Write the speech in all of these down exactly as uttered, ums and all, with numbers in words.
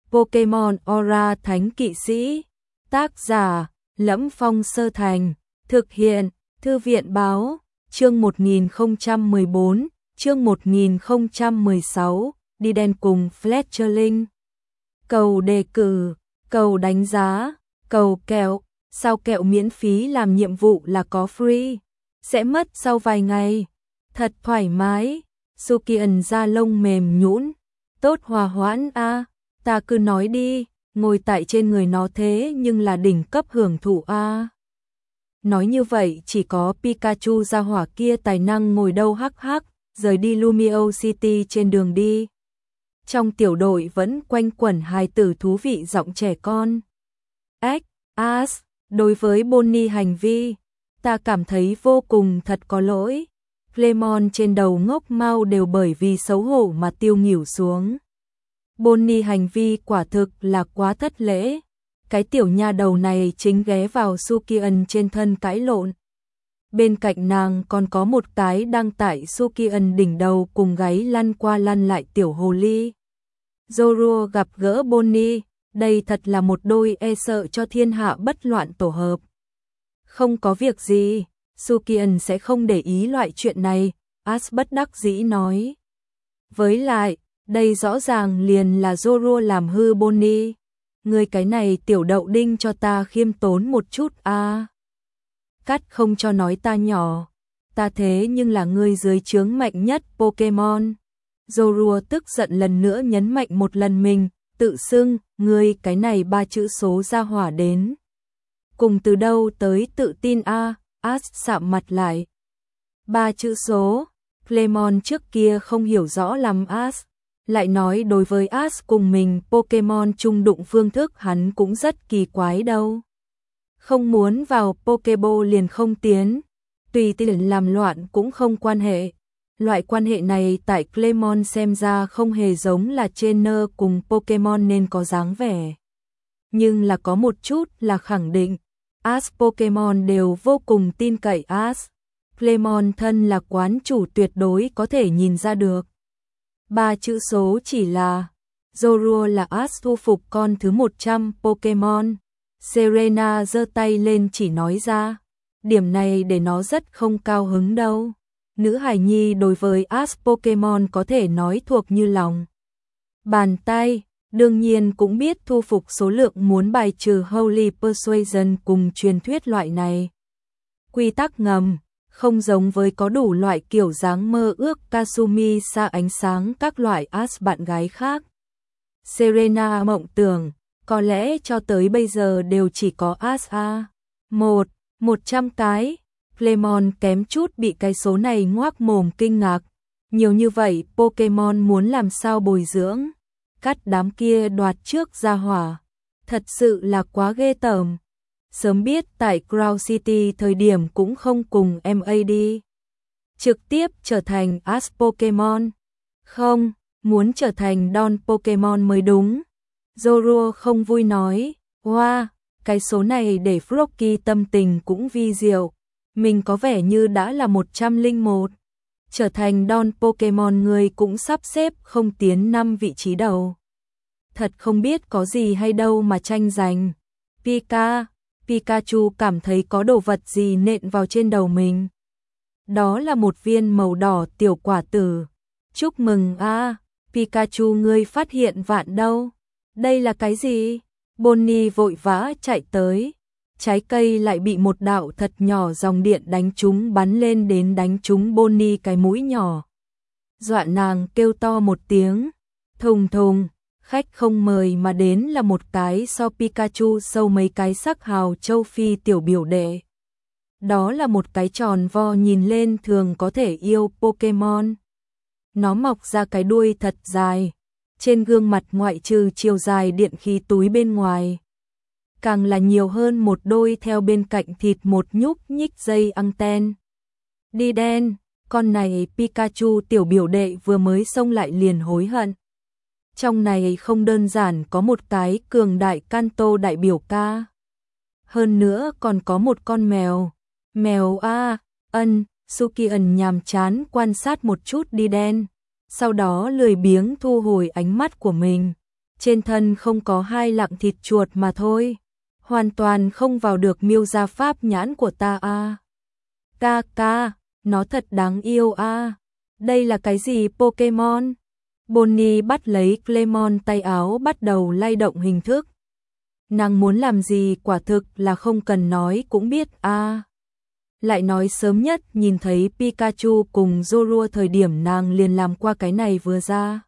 Pokemon Aura Thánh Kỵ Sĩ. Tác giả: Lẫm Phong Sơ Thành. Thực hiện: Thư viện báo. Chương một nghìn không trăm mười bốn, chương một nghìn không trăm mười sáu, đi đen cùng Fletcherling. Cầu đề cử, cầu đánh giá, cầu kẹo, sao kẹo miễn phí làm nhiệm vụ là có free, sẽ mất sau vài ngày. Thật thoải mái, Sukian da lông mềm nhũn, tốt hòa hoãn a, à, ta cứ nói đi, ngồi tại trên người nó thế nhưng là đỉnh cấp hưởng thụ a. À. Nói như vậy chỉ có Pikachu gia hỏa kia tài năng ngồi đâu hắc hắc, rời đi Lumio City trên đường đi. Trong tiểu đội vẫn quanh quẩn hài tử thú vị giọng trẻ con. Ếch, As, đối với Bonnie hành vi, ta cảm thấy vô cùng thật có lỗi. Clemon trên đầu ngốc mau đều bởi vì xấu hổ mà tiêu nghỉu xuống. Bonnie hành vi quả thực là quá thất lễ. Cái tiểu nha đầu này chính ghé vào Sukian trên thân cãi lộn. Bên cạnh nàng còn có một cái đang tại Sukian đỉnh đầu cùng gáy lăn qua lăn lại tiểu hồ ly. Zorua gặp gỡ Bonnie, đây thật là một đôi e sợ cho thiên hạ bất loạn tổ hợp. Không có việc gì, Sukian sẽ không để ý loại chuyện này, Ash bất đắc dĩ nói. Với lại, đây rõ ràng liền là Zorua làm hư Bonnie. Người cái này tiểu đậu đinh cho ta khiêm tốn một chút a. À. Cắt không cho nói ta nhỏ, ta thế nhưng là người dưới trướng mạnh nhất Pokemon. Zorua tức giận lần nữa nhấn mạnh một lần mình, tự xưng, người cái này ba chữ số ra hỏa đến. Cùng từ đâu tới tự tin a, à, Ash sạm mặt lại. Ba chữ số, Clemon trước kia không hiểu rõ lắm Ash. Lại nói đối với Ash cùng mình Pokemon chung đụng phương thức hắn cũng rất kỳ quái đâu. Không muốn vào Pokeball liền không tiến, tùy tiện làm loạn cũng không quan hệ. Loại quan hệ này tại Clemon xem ra không hề giống là trainer cùng Pokemon nên có dáng vẻ. Nhưng là có một chút là khẳng định, Ash Pokemon đều vô cùng tin cậy Ash. Clemon thân là quán chủ tuyệt đối có thể nhìn ra được. Ba chữ số chỉ là Zorua là Ash thu phục con thứ một trăm Pokemon. Serena giơ tay lên chỉ nói ra. Điểm này để nó rất không cao hứng đâu. Nữ hài nhi đối với Ash Pokemon có thể nói thuộc như lòng bàn tay. Đương nhiên cũng biết thu phục số lượng muốn bài trừ Holy Persuasion cùng truyền thuyết loại này. Quy tắc ngầm. Không giống với có đủ loại kiểu dáng mơ ước Kasumi xa ánh sáng các loại Ash bạn gái khác. Serena mộng tưởng, có lẽ cho tới bây giờ đều chỉ có Ash A. Một, một trăm cái. Clemon kém chút bị cái số này ngoác mồm kinh ngạc. Nhiều như vậy Pokemon muốn làm sao bồi dưỡng. Cắt đám kia đoạt trước ra hỏa. Thật sự là quá ghê tởm. Sớm biết tại Crown City thời điểm cũng không cùng em a đi. Trực tiếp trở thành Ash Pokemon. Không, muốn trở thành Don Pokemon mới đúng. Zorua không vui nói, wow, cái số này để Froakie tâm tình cũng vi diệu. Mình có vẻ như đã là một trăm lẻ một. Trở thành Don Pokemon người cũng sắp xếp không tiến năm vị trí đầu. Thật không biết có gì hay đâu mà tranh giành. Pika, Pikachu cảm thấy có đồ vật gì nện vào trên đầu mình. Đó là một viên màu đỏ tiểu quả tử. Chúc mừng a, à, Pikachu ngươi phát hiện vạn đâu. Đây là cái gì? Bonnie vội vã chạy tới. Trái cây lại bị một đạo thật nhỏ dòng điện đánh trúng bắn lên đến đánh trúng Bonnie cái mũi nhỏ. Dọa nàng kêu to một tiếng. Thùng thùng. Khách không mời mà đến là một cái so Pikachu sâu mấy cái sắc hào châu Phi tiểu biểu đệ. Đó là một cái tròn vo nhìn lên thường có thể yêu Pokemon. Nó mọc ra cái đuôi thật dài. Trên gương mặt ngoại trừ chiều dài điện khí túi bên ngoài. Càng là nhiều hơn một đôi theo bên cạnh thịt một nhúc nhích dây anten. Đi đen, con này Pikachu tiểu biểu đệ vừa mới xông lại liền hối hận. Trong này không đơn giản có một cái cường đại Kanto đại biểu ca. Hơn nữa còn có một con mèo. Mèo a, ân, Sukian nhàm chán quan sát một chút đi đen. Sau đó lười biếng thu hồi ánh mắt của mình. trên thân không có hai lạng thịt chuột mà thôi, hoàn toàn không vào được miêu gia pháp nhãn của ta a. Ca ca, nó thật đáng yêu a. Đây là cái gì Pokemon? Bonnie bắt lấy Clemon tay áo bắt đầu lay động hình thức. Nàng muốn làm gì quả thực là không cần nói cũng biết a. Lại nói sớm nhất nhìn thấy Pikachu cùng Zorua thời điểm nàng liền làm qua cái này vừa ra.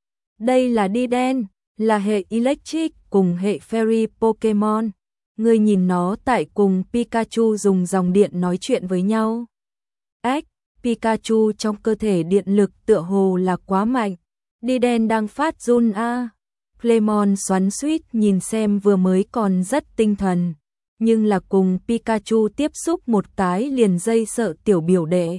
Đây là đi đen, là hệ Electric cùng hệ Fairy Pokemon. Ngươi nhìn nó tại cùng Pikachu dùng dòng điện nói chuyện với nhau. Ếch, Pikachu trong cơ thể điện lực tựa hồ là quá mạnh. Đi đen đang phát run a. Clemon xoắn xuýt nhìn xem vừa mới còn rất tinh thần, nhưng là cùng Pikachu tiếp xúc một cái liền dây sợ tiểu biểu đệ.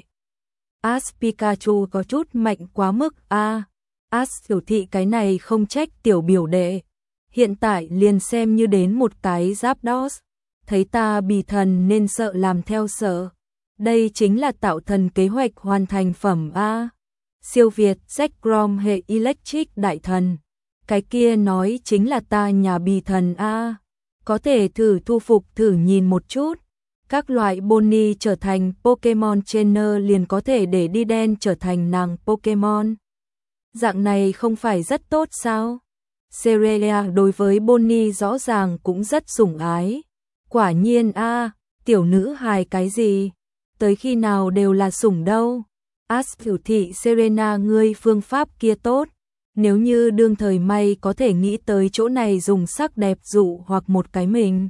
As Pikachu có chút mạnh quá mức a. As biểu thị cái này không trách tiểu biểu đệ. Hiện tại liền xem như đến một cái Zapdos, thấy ta bị thần nên sợ làm theo sợ. Đây chính là tạo thần kế hoạch hoàn thành phẩm a. Siêu Việt Zekrom hệ Electric đại thần. Cái kia nói chính là ta nhà bì thần a. Có thể thử thu phục thử nhìn một chút. Các loại Bonnie trở thành Pokemon Trainer liền có thể để đi đen trở thành nàng Pokemon. Dạng này không phải rất tốt sao? Cerelia đối với Bonnie rõ ràng cũng rất sủng ái. Quả nhiên a, tiểu nữ hài cái gì? Tới khi nào đều là sủng đâu. Ash biểu thị Serena ngươi phương pháp kia tốt. Nếu như đương thời may có thể nghĩ tới chỗ này dùng sắc đẹp dụ hoặc một cái mình.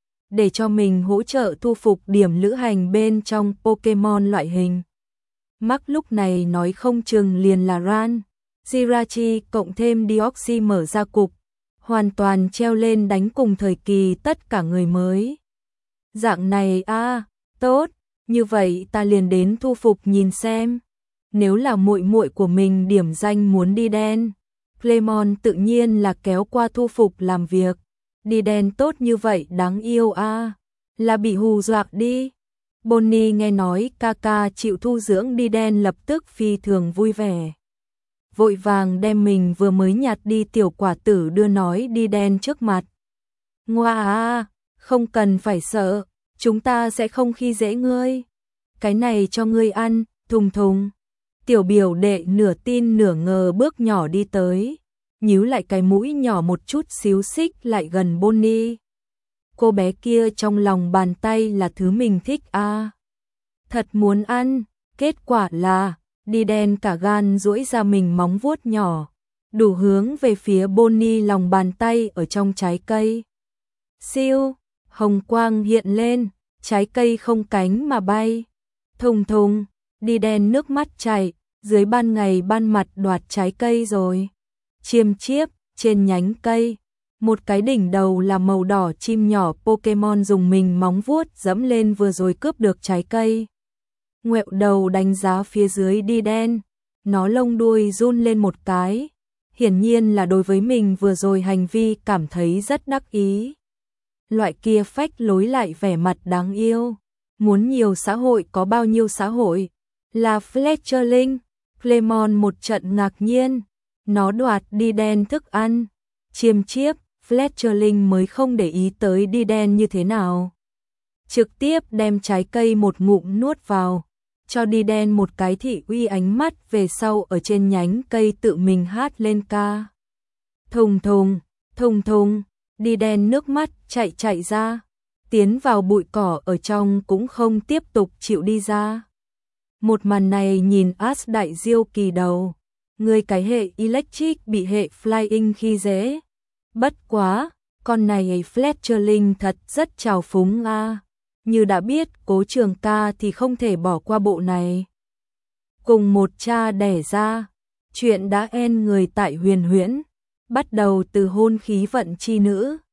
Để cho mình hỗ trợ thu phục điểm lữ hành bên trong Pokemon loại hình. Mark lúc này nói không chừng liền là Ran. Jirachi cộng thêm Deoxys mở ra cục. Hoàn toàn treo lên đánh cùng thời kỳ tất cả người mới. Dạng này a à, tốt. Như vậy ta liền đến thu phục nhìn xem. Nếu là muội muội của mình điểm danh muốn đi đen, Clemon tự nhiên là kéo qua thu phục làm việc. Đi đen tốt như vậy đáng yêu a, à. Là bị hù dọa đi. Bonnie nghe nói ca ca chịu thu dưỡng đi đen lập tức phi thường vui vẻ. Vội vàng đem mình vừa mới nhặt đi tiểu quả tử đưa nói đi đen trước mặt. Ngoa à, không cần phải sợ, chúng ta sẽ không khi dễ ngươi. Cái này cho ngươi ăn, thùng thùng. Tiểu biểu đệ nửa tin nửa ngờ bước nhỏ đi tới, nhíu lại cái mũi nhỏ một chút xíu xích lại gần Bonnie. Cô bé kia trong lòng bàn tay là thứ mình thích a. À. Thật muốn ăn, kết quả là đi đen cả gan duỗi ra mình móng vuốt nhỏ, đủ hướng về phía Bonnie lòng bàn tay ở trong trái cây. Siêu, hồng quang hiện lên, trái cây không cánh mà bay. Thùng thùng, đi đen nước mắt chảy, dưới ban ngày ban mặt đoạt trái cây rồi. Chiêm chiếp, trên nhánh cây, một cái đỉnh đầu là màu đỏ chim nhỏ Pokemon dùng mình móng vuốt dẫm lên vừa rồi cướp được trái cây. Ngoẹo đầu đánh giá phía dưới đi đen, nó lông đuôi run lên một cái, hiển nhiên là đối với mình vừa rồi hành vi cảm thấy rất đắc ý. Loại kia phách lối lại vẻ mặt đáng yêu, muốn nhiều xã hội có bao nhiêu xã hội, là Fletcherling. Clemon một trận ngạc nhiên, nó đoạt đi đen thức ăn, chiêm chiếp, Fletcherling mới không để ý tới đi đen như thế nào. Trực tiếp đem trái cây một ngụm nuốt vào, cho đi đen một cái thị uy ánh mắt về sau ở trên nhánh cây tự mình hát lên ca. Thùng thùng, thùng thùng, đi đen nước mắt chạy chạy ra, tiến vào bụi cỏ ở trong cũng không tiếp tục chịu đi ra. Một màn này nhìn Ash đại diêu kỳ đầu, người cái hệ Electric bị hệ Flying khi dễ. Bất quá, con này Fletcherling thật rất trào phúng a. À. Như đã biết Cố Trường ca thì không thể bỏ qua bộ này. Cùng một cha đẻ ra, chuyện đã en người tại huyền huyễn, bắt đầu từ hôn khí vận chi nữ.